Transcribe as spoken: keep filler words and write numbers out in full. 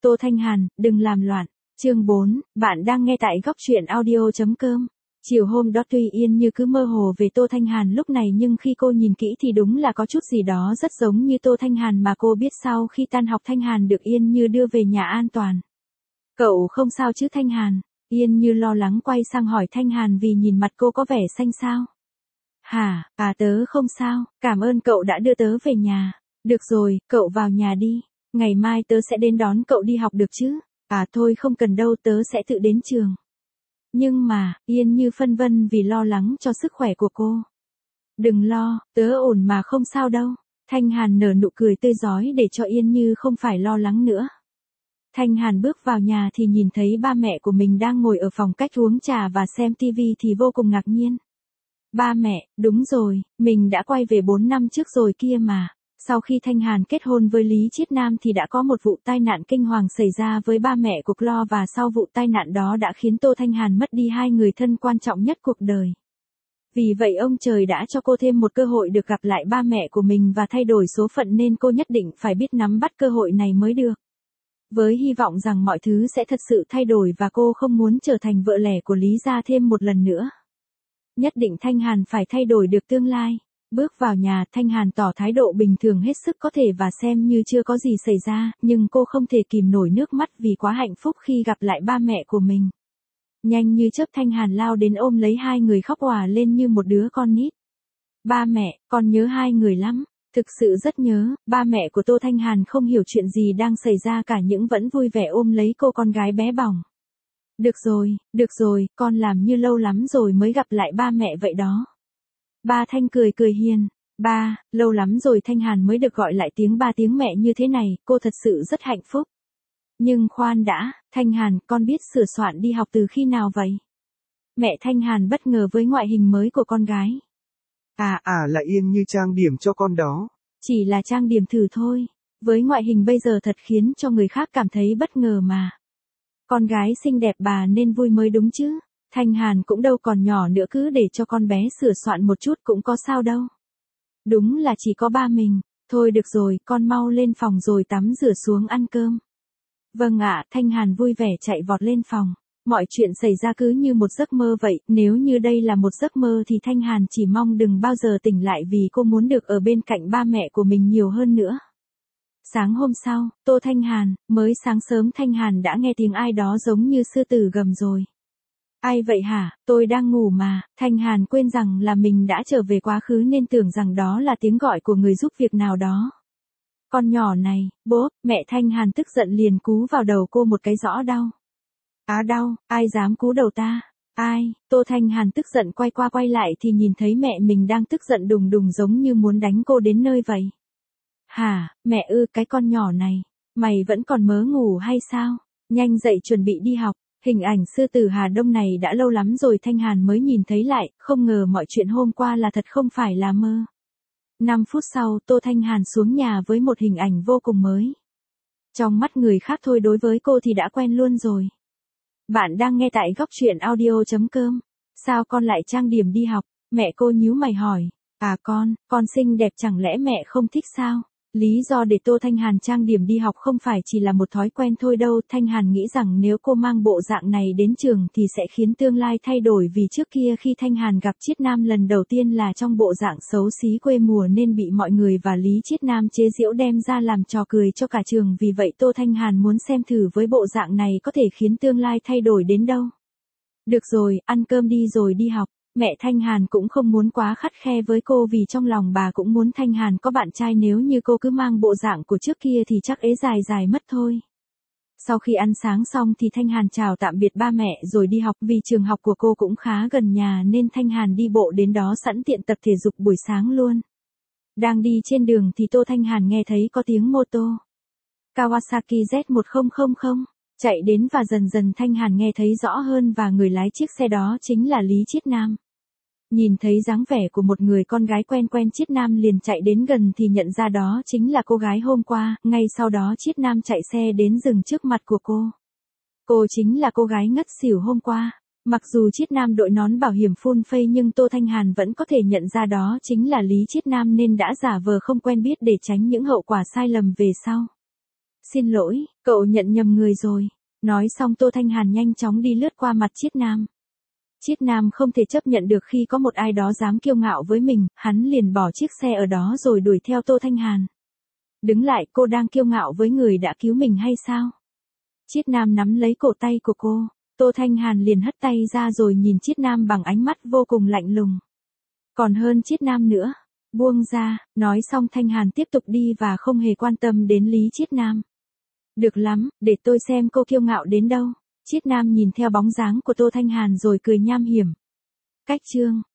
Tô Thanh Hàn, đừng làm loạn. Chương bốn, bạn đang nghe tại góc truyện audio.com. Chiều hôm đó tuy Yên Như cứ mơ hồ về Tô Thanh Hàn lúc này nhưng khi cô nhìn kỹ thì đúng là có chút gì đó rất giống như Tô Thanh Hàn mà cô biết sau khi tan học Thanh Hàn được Yên Như đưa về nhà an toàn. Cậu không sao chứ Thanh Hàn? Yên Như lo lắng quay sang hỏi Thanh Hàn vì nhìn mặt cô có vẻ xanh xao. Hả, à tớ không sao, cảm ơn cậu đã đưa tớ về nhà. Được rồi, cậu vào nhà đi. Ngày mai tớ sẽ đến đón cậu đi học được chứ? À thôi không cần đâu, tớ sẽ tự đến trường. Nhưng mà, Yên Như phân vân vì lo lắng cho sức khỏe của cô. Đừng lo, tớ ổn mà không sao đâu. Thanh Hàn nở nụ cười tươi rói để cho Yên Như không phải lo lắng nữa. Thanh Hàn bước vào nhà thì nhìn thấy ba mẹ của mình đang ngồi ở phòng cách uống trà và xem tivi thì vô cùng ngạc nhiên. Ba mẹ, đúng rồi, mình đã quay về bốn năm trước rồi kia mà. Sau khi Thanh Hàn kết hôn với Lý Chiết Nam thì đã có một vụ tai nạn kinh hoàng xảy ra với ba mẹ của Clo và sau vụ tai nạn đó đã khiến Tô Thanh Hàn mất đi hai người thân quan trọng nhất cuộc đời. Vì vậy ông trời đã cho cô thêm một cơ hội được gặp lại ba mẹ của mình và thay đổi số phận nên cô nhất định phải biết nắm bắt cơ hội này mới được. Với hy vọng rằng mọi thứ sẽ thật sự thay đổi và cô không muốn trở thành vợ lẽ của Lý gia thêm một lần nữa. Nhất định Thanh Hàn phải thay đổi được tương lai. Bước vào nhà, Thanh Hàn tỏ thái độ bình thường hết sức có thể và xem như chưa có gì xảy ra, nhưng cô không thể kìm nổi nước mắt vì quá hạnh phúc khi gặp lại ba mẹ của mình. Nhanh như chớp Thanh Hàn lao đến ôm lấy hai người khóc òa lên như một đứa con nít. Ba mẹ, con nhớ hai người lắm, thực sự rất nhớ. Ba mẹ của Tô Thanh Hàn không hiểu chuyện gì đang xảy ra cả những vẫn vui vẻ ôm lấy cô con gái bé bỏng. Được rồi, được rồi, con làm như lâu lắm rồi mới gặp lại ba mẹ vậy đó. Ba Thanh cười cười hiền. Ba, lâu lắm rồi Thanh Hàn mới được gọi lại tiếng ba tiếng mẹ như thế này, cô thật sự rất hạnh phúc. Nhưng khoan đã, Thanh Hàn, con biết sửa soạn đi học từ khi nào vậy? Mẹ Thanh Hàn bất ngờ với ngoại hình mới của con gái. À, à là Yên Như trang điểm cho con đó. Chỉ là trang điểm thử thôi. Với ngoại hình bây giờ thật khiến cho người khác cảm thấy bất ngờ mà. Con gái xinh đẹp bà nên vui mới đúng chứ. Thanh Hàn cũng đâu còn nhỏ nữa, cứ để cho con bé sửa soạn một chút cũng có sao đâu. Đúng là chỉ có ba mình. Thôi được rồi, con mau lên phòng rồi tắm rửa xuống ăn cơm. Vâng ạ, Thanh Hàn vui vẻ chạy vọt lên phòng. Mọi chuyện xảy ra cứ như một giấc mơ vậy, nếu như đây là một giấc mơ thì Thanh Hàn chỉ mong đừng bao giờ tỉnh lại vì cô muốn được ở bên cạnh ba mẹ của mình nhiều hơn nữa. Sáng hôm sau, Tô Thanh Hàn, mới sáng sớm Thanh Hàn đã nghe tiếng ai đó giống như sư tử gầm rồi. Ai vậy hả, tôi đang ngủ mà. Thanh Hàn quên rằng là mình đã trở về quá khứ nên tưởng rằng đó là tiếng gọi của người giúp việc nào đó. Con nhỏ này, bố, mẹ Thanh Hàn tức giận liền cú vào đầu cô một cái rõ đau. Á đau, ai dám cú đầu ta? Ai? Tô Thanh Hàn tức giận quay qua quay lại thì nhìn thấy mẹ mình đang tức giận đùng đùng giống như muốn đánh cô đến nơi vậy. Hả, mẹ ư, cái con nhỏ này, mày vẫn còn mớ ngủ hay sao? Nhanh dậy chuẩn bị đi học. Hình ảnh sư tử Hà Đông này đã lâu lắm rồi Thanh Hàn mới nhìn thấy lại, không ngờ mọi chuyện hôm qua là thật không phải là mơ. năm phút sau, Tô Thanh Hàn xuống nhà với một hình ảnh vô cùng mới. Trong mắt người khác thôi, đối với cô thì đã quen luôn rồi. Bạn đang nghe tại góc truyện audio.com. Sao con lại trang điểm đi học? Mẹ cô nhíu mày hỏi. À con, con xinh đẹp chẳng lẽ mẹ không thích sao? Lý do để Tô Thanh Hàn trang điểm đi học không phải chỉ là một thói quen thôi đâu. Thanh Hàn nghĩ rằng nếu cô mang bộ dạng này đến trường thì sẽ khiến tương lai thay đổi, vì trước kia khi Thanh Hàn gặp Chiết Nam lần đầu tiên là trong bộ dạng xấu xí quê mùa nên bị mọi người và Lý Chiết Nam chế giễu đem ra làm trò cười cho cả trường. Vì vậy Tô Thanh Hàn muốn xem thử với bộ dạng này có thể khiến tương lai thay đổi đến đâu. Được rồi, ăn cơm đi rồi đi học. Mẹ Thanh Hàn cũng không muốn quá khắt khe với cô vì trong lòng bà cũng muốn Thanh Hàn có bạn trai, nếu như cô cứ mang bộ dạng của trước kia thì chắc ế dài dài mất thôi. Sau khi ăn sáng xong thì Thanh Hàn chào tạm biệt ba mẹ rồi đi học, vì trường học của cô cũng khá gần nhà nên Thanh Hàn đi bộ đến đó sẵn tiện tập thể dục buổi sáng luôn. Đang đi trên đường thì Tô Thanh Hàn nghe thấy có tiếng mô tô Kawasaki Z một không không không chạy đến và dần dần Thanh Hàn nghe thấy rõ hơn và người lái chiếc xe đó chính là Lý Chiết Nam. Nhìn thấy dáng vẻ của một người con gái quen quen, Chiết Nam liền chạy đến gần thì nhận ra đó chính là cô gái hôm qua. Ngay sau đó Chiết Nam chạy xe đến dừng trước mặt của cô. Cô chính là cô gái ngất xỉu hôm qua. Mặc dù Chiết Nam đội nón bảo hiểm full face nhưng Tô Thanh Hàn vẫn có thể nhận ra đó chính là Lý Chiết Nam nên đã giả vờ không quen biết để tránh những hậu quả sai lầm về sau. Xin lỗi, cậu nhận nhầm người rồi. Nói xong Tô Thanh Hàn nhanh chóng đi lướt qua mặt Chiết Nam. Chiết Nam không thể chấp nhận được khi có một ai đó dám kiêu ngạo với mình, hắn liền bỏ chiếc xe ở đó rồi đuổi theo Tô Thanh Hàn. Đứng lại, cô đang kiêu ngạo với người đã cứu mình hay sao? Chiết Nam nắm lấy cổ tay của cô, Tô Thanh Hàn liền hất tay ra rồi nhìn Chiết Nam bằng ánh mắt vô cùng lạnh lùng. Còn hơn Chiết Nam nữa, buông ra, nói xong Thanh Hàn tiếp tục đi và không hề quan tâm đến Lý Chiết Nam. Được lắm, để tôi xem cô kiêu ngạo đến đâu. Chiết Nam nhìn theo bóng dáng của Tô Thanh Hàn rồi cười nham hiểm. Cách chương